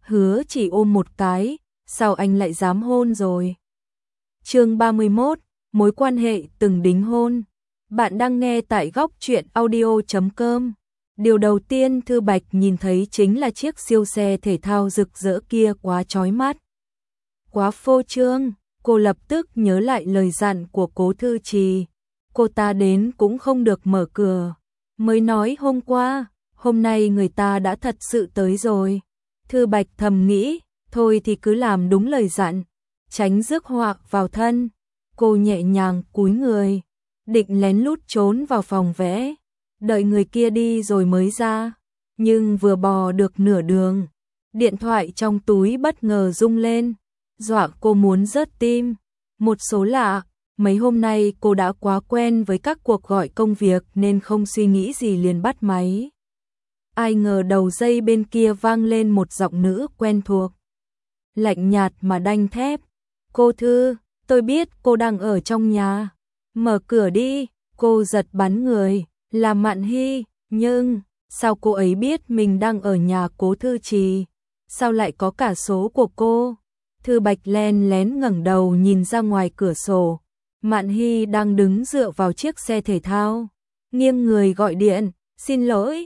hứa chỉ ôm một cái, sao anh lại dám hôn rồi? Chương 31, mối quan hệ từng đính hôn. Bạn đang nghe tại góc truyện audio.com. Điều đầu tiên Thư Bạch nhìn thấy chính là chiếc siêu xe thể thao rực rỡ kia, quá chói mắt, quá phô trương. Cô lập tức nhớ lại lời dặn của Cố Thư Trì. Cô ta đến cũng không được mở cửa. Mới nói hôm qua, hôm nay người ta đã thật sự tới rồi. Thư Bạch thầm nghĩ, thôi thì cứ làm đúng lời dặn, tránh rước họa vào thân. Cô nhẹ nhàng cúi người, định lén lút trốn vào phòng vẽ, đợi người kia đi rồi mới ra. Nhưng vừa bò được nửa đường, điện thoại trong túi bất ngờ rung lên, dọa cô muốn rớt tim. Một số lạ, mấy hôm nay cô đã quá quen với các cuộc gọi công việc nên không suy nghĩ gì liền bắt máy. Ai ngờ đầu dây bên kia vang lên một giọng nữ quen thuộc, lạnh nhạt mà đanh thép. Cô Thư, tôi biết cô đang ở trong nhà. Mở cửa đi. Cô giật bắn người, là Mạn Hy. Nhưng, sao cô ấy biết mình đang ở nhà Cố Thư Trì? Sao lại có cả số của cô? Thư Bạch len lén ngẩng đầu nhìn ra ngoài cửa sổ. Mạn Hy đang đứng dựa vào chiếc xe thể thao, nghiêng người gọi điện. Xin lỗi,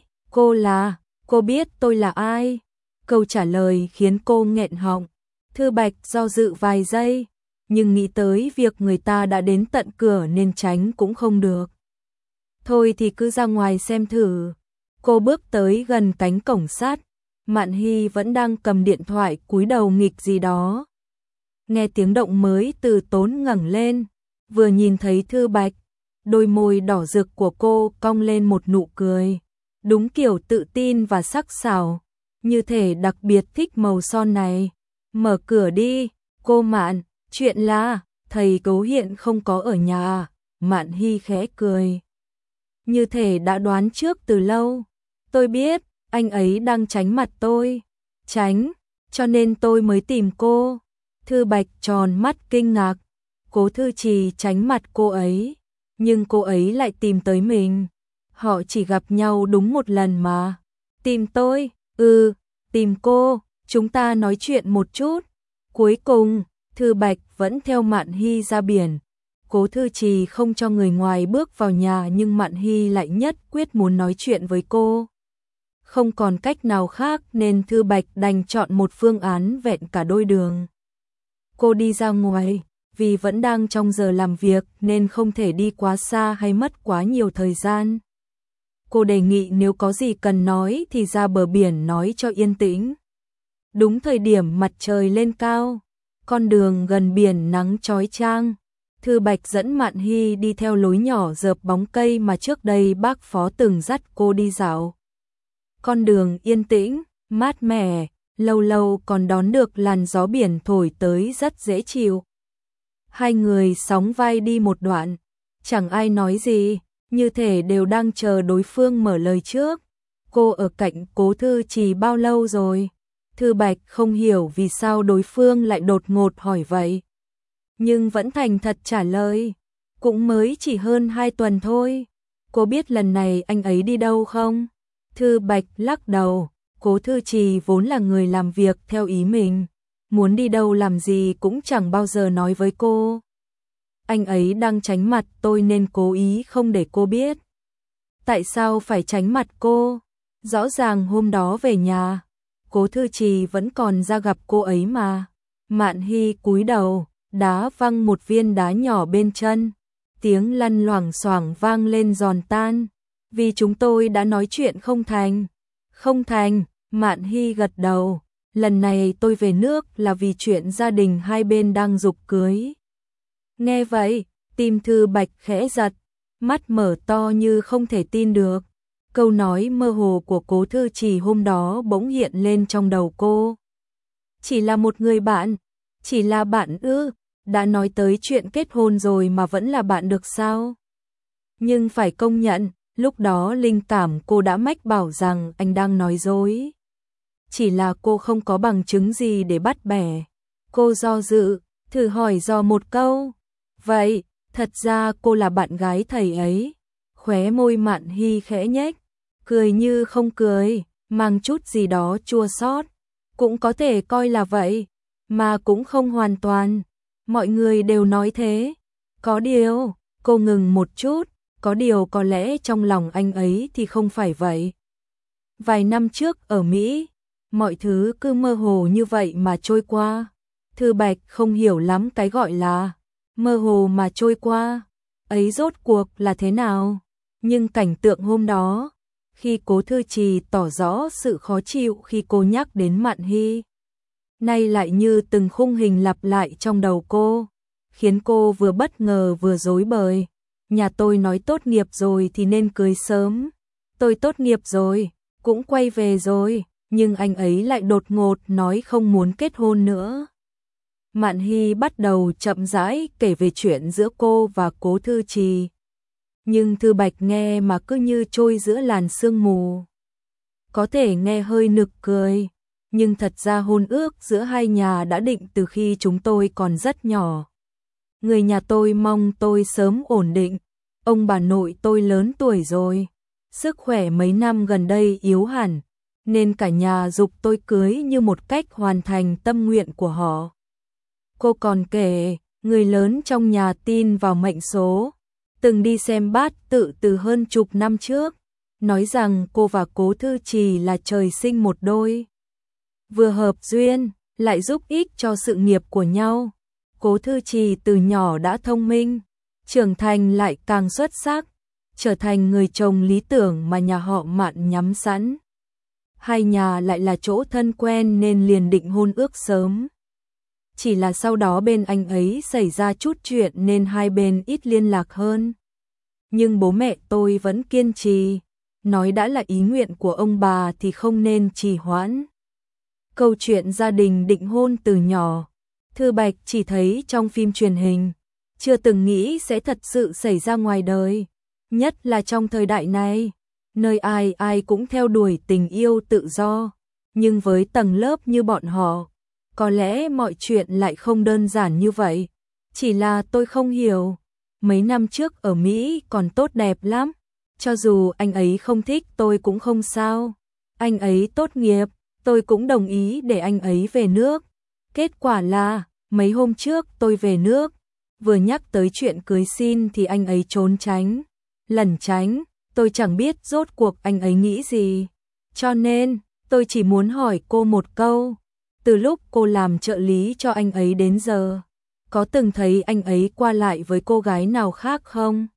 cô biết tôi là ai? Câu trả lời khiến cô nghẹn họng. Thư Bạch do dự vài giây, nhưng nghĩ tới việc người ta đã đến tận cửa nên tránh cũng không được. Thôi thì cứ ra ngoài xem thử. Cô bước tới gần cánh cổng sắt. Mạn Hy vẫn đang cầm điện thoại cúi đầu nghịch gì đó. Nghe tiếng động mới từ tốn ngẩng lên, vừa nhìn thấy Thư Bạch, đôi môi đỏ rực của cô cong lên một nụ cười, đúng kiểu tự tin và sắc sảo, như thể đặc biệt thích màu son này. Mở cửa đi, cô Mạn, chuyện là thầy Cố hiện không có ở nhà. Mạn Hy khẽ cười, như thể đã đoán trước từ lâu. Tôi biết, anh ấy đang tránh mặt tôi. Tránh, cho nên tôi mới tìm cô. Thư Bạch tròn mắt kinh ngạc. Cố Thư Trì tránh mặt cô ấy, nhưng cô ấy lại tìm tới mình. Họ chỉ gặp nhau đúng một lần mà. Tìm tôi? Tìm cô, chúng ta nói chuyện một chút. Cuối cùng, Thư Bạch vẫn theo Mạn Hy ra biển. Cố Thư Trì không cho người ngoài bước vào nhà, nhưng Mạn Hy lại nhất quyết muốn nói chuyện với cô. Không còn cách nào khác nên Thư Bạch đành chọn một phương án vẹn cả đôi đường. Cô đi ra ngoài, vì vẫn đang trong giờ làm việc nên không thể đi quá xa hay mất quá nhiều thời gian. Cô đề nghị nếu có gì cần nói thì ra bờ biển nói cho yên tĩnh. Đúng thời điểm mặt trời lên cao, con đường gần biển nắng chói chang. Thư Bạch dẫn Mạn Hy đi theo lối nhỏ rợp bóng cây mà trước đây bác Phó từng dắt cô đi dạo. Con đường yên tĩnh, mát mẻ, lâu lâu còn đón được làn gió biển thổi tới rất dễ chịu. Hai người sóng vai đi một đoạn, chẳng ai nói gì, như thể đều đang chờ đối phương mở lời trước. Cô ở cạnh Cố Thư Trì bao lâu rồi? Thư Bạch không hiểu vì sao đối phương lại đột ngột hỏi vậy, nhưng vẫn thành thật trả lời. Cũng mới chỉ hơn 2 tuần thôi. Cô biết lần này anh ấy đi đâu không? Thư Bạch lắc đầu. Cố Thư Trì vốn là người làm việc theo ý mình, muốn đi đâu làm gì cũng chẳng bao giờ nói với cô. Anh ấy đang tránh mặt tôi nên cố ý không để cô biết. Tại sao phải tránh mặt cô? Rõ ràng hôm đó về nhà, Cố Thư Trì vẫn còn ra gặp cô ấy mà. Mạn Hy cúi đầu, đá văng một viên đá nhỏ bên chân. Tiếng lăn loảng xoảng vang lên giòn tan. Vì chúng tôi đã nói chuyện không thành. Không thành, Mạn Hy gật đầu. Lần này tôi về nước là vì chuyện gia đình hai bên đang giục cưới. Nghe vậy, tim Thư Bạch khẽ giật, mắt mở to như không thể tin được. Câu nói mơ hồ của Cố Thư Trì hôm đó bỗng hiện lên trong đầu cô. Chỉ là một người bạn, chỉ là bạn ư? Đã nói tới chuyện kết hôn rồi mà vẫn là bạn được sao? Nhưng phải công nhận, lúc đó linh cảm cô đã mách bảo rằng anh đang nói dối. Chỉ là cô không có bằng chứng gì để bắt bẻ. Cô do dự, thử hỏi dò một câu. Vậy, thật ra cô là bạn gái thầy ấy. Khóe môi Mạn Hy khẽ nhếch, cười như không cười, mang chút gì đó chua xót. Cũng có thể coi là vậy, mà cũng không hoàn toàn. Mọi người đều nói thế. Có điều, cô ngừng một chút, có điều có lẽ trong lòng anh ấy thì không phải vậy. Vài năm trước ở Mỹ, mọi thứ cứ mơ hồ như vậy mà trôi qua. Thư Bạch không hiểu lắm cái gọi là mơ hồ mà trôi qua, ấy rốt cuộc là thế nào. Nhưng cảnh tượng hôm đó, khi Cố Thư Trì tỏ rõ sự khó chịu khi cô nhắc đến Mạn Hy, nay lại như từng khung hình lặp lại trong đầu cô, khiến cô vừa bất ngờ vừa rối bời. Nhà tôi nói tốt nghiệp rồi thì nên cưới sớm. Tôi tốt nghiệp rồi, cũng quay về rồi, nhưng anh ấy lại đột ngột nói không muốn kết hôn nữa. Mạn Hy bắt đầu chậm rãi kể về chuyện giữa cô và Cố Thư Trì. Nhưng Thư Bạch nghe mà cứ như trôi giữa làn sương mù. Có thể nghe hơi nực cười, nhưng thật ra hôn ước giữa hai nhà đã định từ khi chúng tôi còn rất nhỏ. Người nhà tôi mong tôi sớm ổn định, ông bà nội tôi lớn tuổi rồi, sức khỏe mấy năm gần đây yếu hẳn, nên cả nhà giục tôi cưới như một cách hoàn thành tâm nguyện của họ. Cô còn kể, người lớn trong nhà tin vào mệnh số, từng đi xem bát tự từ hơn chục năm trước, nói rằng cô và Cố Thư Trì là trời sinh một đôi. Vừa hợp duyên, lại giúp ích cho sự nghiệp của nhau. Cố Thư Trì từ nhỏ đã thông minh, trưởng thành lại càng xuất sắc, trở thành người chồng lý tưởng mà nhà họ Mạn nhắm sẵn. Hai nhà lại là chỗ thân quen nên liền định hôn ước sớm. Chỉ là sau đó bên anh ấy xảy ra chút chuyện nên hai bên ít liên lạc hơn. Nhưng bố mẹ tôi vẫn kiên trì, nói đã là ý nguyện của ông bà thì không nên trì hoãn. Câu chuyện gia đình định hôn từ nhỏ, Thư Bạch chỉ thấy trong phim truyền hình, chưa từng nghĩ sẽ thật sự xảy ra ngoài đời, nhất là trong thời đại này, nơi ai ai cũng theo đuổi tình yêu tự do, nhưng với tầng lớp như bọn họ, có lẽ mọi chuyện lại không đơn giản như vậy. Chỉ là tôi không hiểu, mấy năm trước ở Mỹ còn tốt đẹp lắm, cho dù anh ấy không thích tôi cũng không sao. Anh ấy tốt nghiệp, tôi cũng đồng ý để anh ấy về nước. Kết quả là, mấy hôm trước tôi về nước, vừa nhắc tới chuyện cưới xin thì anh ấy trốn tránh, lẩn tránh, tôi chẳng biết rốt cuộc anh ấy nghĩ gì. Cho nên, tôi chỉ muốn hỏi cô một câu, từ lúc cô làm trợ lý cho anh ấy đến giờ, có từng thấy anh ấy qua lại với cô gái nào khác không?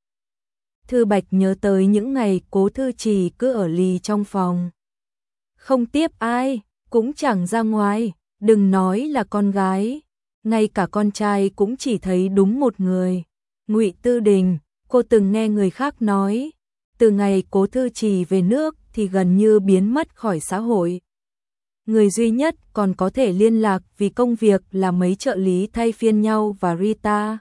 Thư Bạch nhớ tới những ngày Cố Thư Trì cứ ở lì trong phòng, không tiếp ai, cũng chẳng ra ngoài, đừng nói là con gái, ngay cả con trai cũng chỉ thấy đúng một người, Ngụy Tư Đình. Cô từng nghe người khác nói, từ ngày Cố Thư Trì về nước thì gần như biến mất khỏi xã hội. Người duy nhất còn có thể liên lạc vì công việc là mấy trợ lý thay phiên nhau và Rita.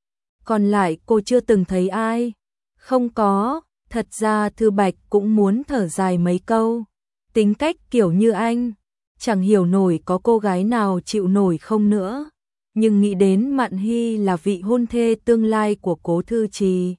Còn lại cô chưa từng thấy ai. Không có, thật ra Thư Bạch cũng muốn thở dài mấy câu. Tính cách kiểu như anh, chẳng hiểu nổi có cô gái nào chịu nổi không nữa. Nhưng nghĩ đến Mạn Hy là vị hôn thê tương lai của Cố Thư Trì.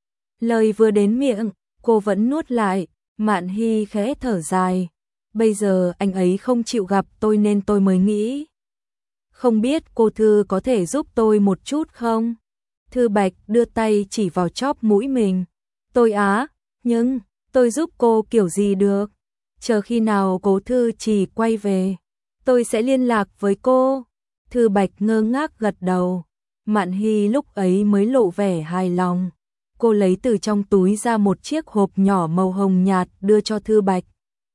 Lời vừa đến miệng, cô vẫn nuốt lại, Mạn Hy khẽ thở dài. Bây giờ anh ấy không chịu gặp tôi nên tôi mới nghĩ. Không biết cô Thư có thể giúp tôi một chút không? Thư Bạch đưa tay chỉ vào chóp mũi mình. Tôi á, nhưng tôi giúp cô kiểu gì được? Chờ khi nào Cố Thư Trì quay về, tôi sẽ liên lạc với cô. Thư Bạch ngơ ngác gật đầu. Mạn Hy lúc ấy mới lộ vẻ hài lòng. Cô lấy từ trong túi ra một chiếc hộp nhỏ màu hồng nhạt đưa cho Thư Bạch.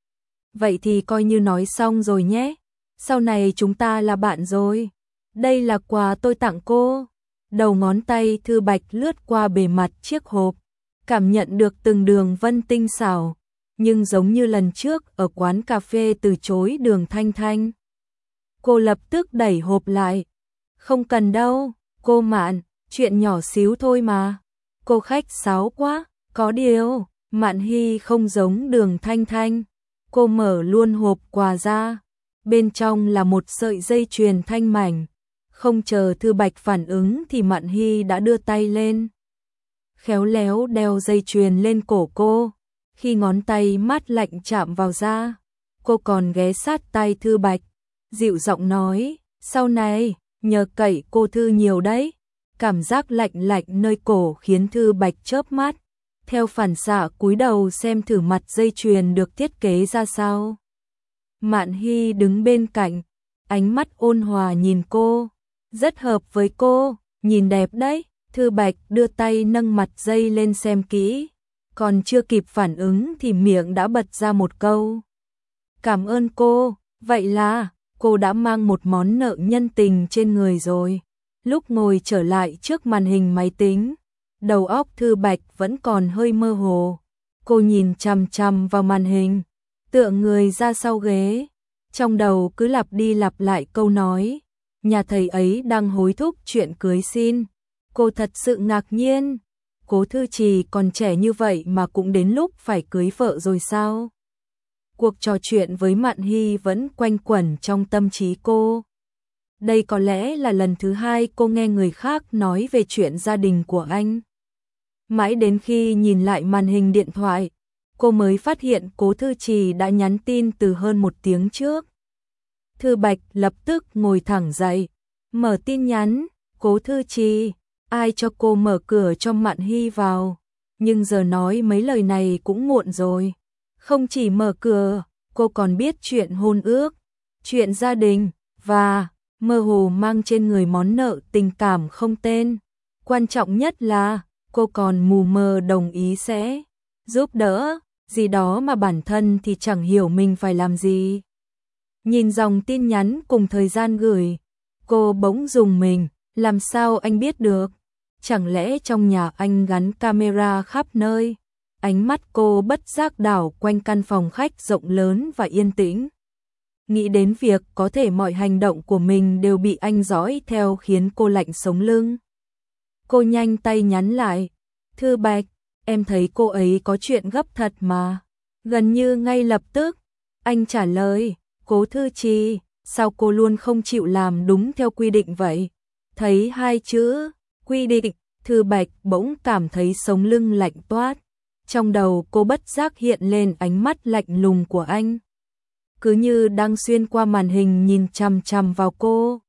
Vậy thì coi như nói xong rồi nhé. Sau này chúng ta là bạn rồi. Đây là quà tôi tặng cô. Đầu ngón tay Thư Bạch lướt qua bề mặt chiếc hộp, cảm nhận được từng đường vân tinh xảo, nhưng giống như lần trước ở quán cà phê từ chối đường Thanh Thanh. Cô lập tức đẩy hộp lại. Không cần đâu, cô Mạn, chuyện nhỏ xíu thôi mà. Cô khách sáo quá, có điều, Mạn Hy không giống đường Thanh Thanh. Cô mở luôn hộp quà ra, bên trong là một sợi dây chuyền thanh mảnh. Không chờ Thư Bạch phản ứng thì Mạn Hy đã đưa tay lên, khéo léo đeo dây chuyền lên cổ cô. Khi ngón tay mát lạnh chạm vào da, cô còn ghé sát tai Thư Bạch, dịu giọng nói, sau này, nhờ cậy cô Thư nhiều đấy. Cảm giác lạnh lạnh nơi cổ khiến Thư Bạch chớp mắt, theo phản xạ cúi đầu xem thử mặt dây chuyền được thiết kế ra sao. Mạn Hy đứng bên cạnh, ánh mắt ôn hòa nhìn cô, rất hợp với cô, nhìn đẹp đấy. Thư Bạch đưa tay nâng mặt dây lên xem kỹ, còn chưa kịp phản ứng thì miệng đã bật ra một câu. Cảm ơn cô, vậy là cô đã mang một món nợ nhân tình trên người rồi. Lúc ngồi trở lại trước màn hình máy tính, đầu óc Thư Bạch vẫn còn hơi mơ hồ. Cô nhìn chằm chằm vào màn hình, tựa người ra sau ghế, trong đầu cứ lặp đi lặp lại câu nói, nhà thầy ấy đang hối thúc chuyện cưới xin. Cô thật sự ngạc nhiên, Cố Thư Trì còn trẻ như vậy mà cũng đến lúc phải cưới vợ rồi sao? Cuộc trò chuyện với Mạn Hy vẫn quanh quẩn trong tâm trí cô. Đây có lẽ là lần thứ hai cô nghe người khác nói về chuyện gia đình của anh. Mãi đến khi nhìn lại màn hình điện thoại, cô mới phát hiện Cố Thư Trì đã nhắn tin từ hơn 1 tiếng trước. Thư Bạch lập tức ngồi thẳng dậy, mở tin nhắn, Cố Thư Trì, ai cho cô mở cửa cho Mạn Hy vào, nhưng giờ nói mấy lời này cũng muộn rồi. Không chỉ mở cửa, cô còn biết chuyện hôn ước, chuyện gia đình, và mơ hồ mang trên người món nợ tình cảm không tên. Quan trọng nhất là cô còn mù mờ đồng ý sẽ giúp đỡ, gì đó mà bản thân thì chẳng hiểu mình phải làm gì. Nhìn dòng tin nhắn cùng thời gian gửi, cô bỗng rùng mình, làm sao anh biết được? Chẳng lẽ trong nhà anh gắn camera khắp nơi? Ánh mắt cô bất giác đảo quanh căn phòng khách rộng lớn và yên tĩnh. Nghĩ đến việc có thể mọi hành động của mình đều bị anh dõi theo khiến cô lạnh sống lưng. Cô nhanh tay nhắn lại, Thư Bạch, em thấy cô ấy có chuyện gấp thật mà. Gần như ngay lập tức, anh trả lời, Cố Thư Trì, sao cô luôn không chịu làm đúng theo quy định vậy? Thấy 2 chữ, quy định, Thư Bạch bỗng cảm thấy sống lưng lạnh toát. Trong đầu cô bất giác hiện lên ánh mắt lạnh lùng của anh, cứ như đang xuyên qua màn hình nhìn chằm chằm vào cô.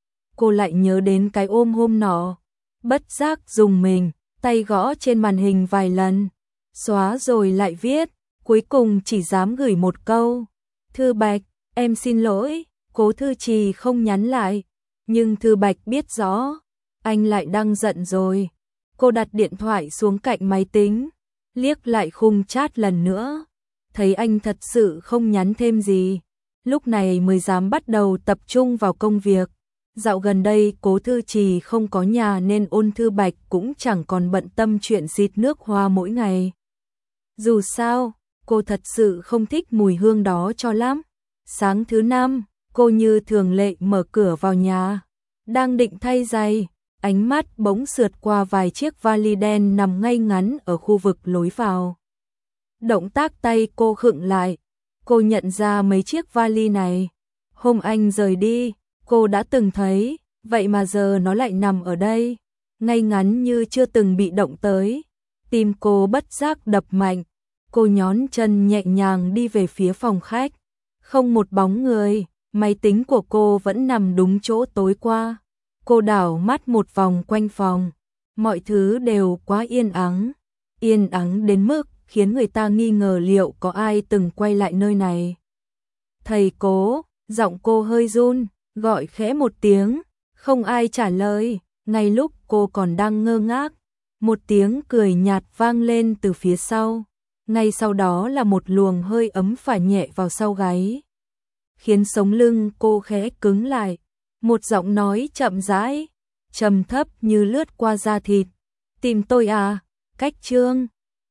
Cô lại nhớ đến cái ôm hôm nọ, bất giác rùng mình, tay gõ trên màn hình vài lần, xóa rồi lại viết, cuối cùng chỉ dám gửi một câu, Thư Bạch, em xin lỗi. Cố Thư Trì không nhắn lại, nhưng Thư Bạch biết rõ, anh lại đang giận rồi. Cô đặt điện thoại xuống cạnh máy tính, liếc lại khung chat lần nữa, thấy anh thật sự không nhắn thêm gì, lúc này mới dám bắt đầu tập trung vào công việc. Dạo gần đây Cố Thư Trì không có nhà nên Ôn Thư Bạch cũng chẳng còn bận tâm chuyện xịt nước hoa mỗi ngày. Dù sao, cô thật sự không thích mùi hương đó cho lắm. Sáng thứ 5, cô như thường lệ mở cửa vào nhà, đang định thay giày, ánh mắt bỗng sượt qua vài chiếc vali đen nằm ngay ngắn ở khu vực lối vào. Động tác tay cô khựng lại, cô nhận ra mấy chiếc vali này. Hôm anh rời đi, cô đã từng thấy, vậy mà giờ nó lại nằm ở đây, ngay ngắn như chưa từng bị động tới. Tim cô bất giác đập mạnh, cô nhón chân nhẹ nhàng đi về phía phòng khách. Không một bóng người, máy tính của cô vẫn nằm đúng chỗ tối qua. Cô đảo mắt một vòng quanh phòng, mọi thứ đều quá yên ắng đến mức khiến người ta nghi ngờ liệu có ai từng quay lại nơi này. Thầy Cố, giọng cô hơi run, gọi khẽ một tiếng, không ai trả lời. Ngay lúc cô còn đang ngơ ngác, một tiếng cười nhạt vang lên từ phía sau. Ngay sau đó là một luồng hơi ấm phả nhẹ vào sau gáy, khiến sống lưng cô khẽ cứng lại. Một giọng nói chậm rãi, trầm thấp như lướt qua da thịt. Tìm tôi à? Cách Trương.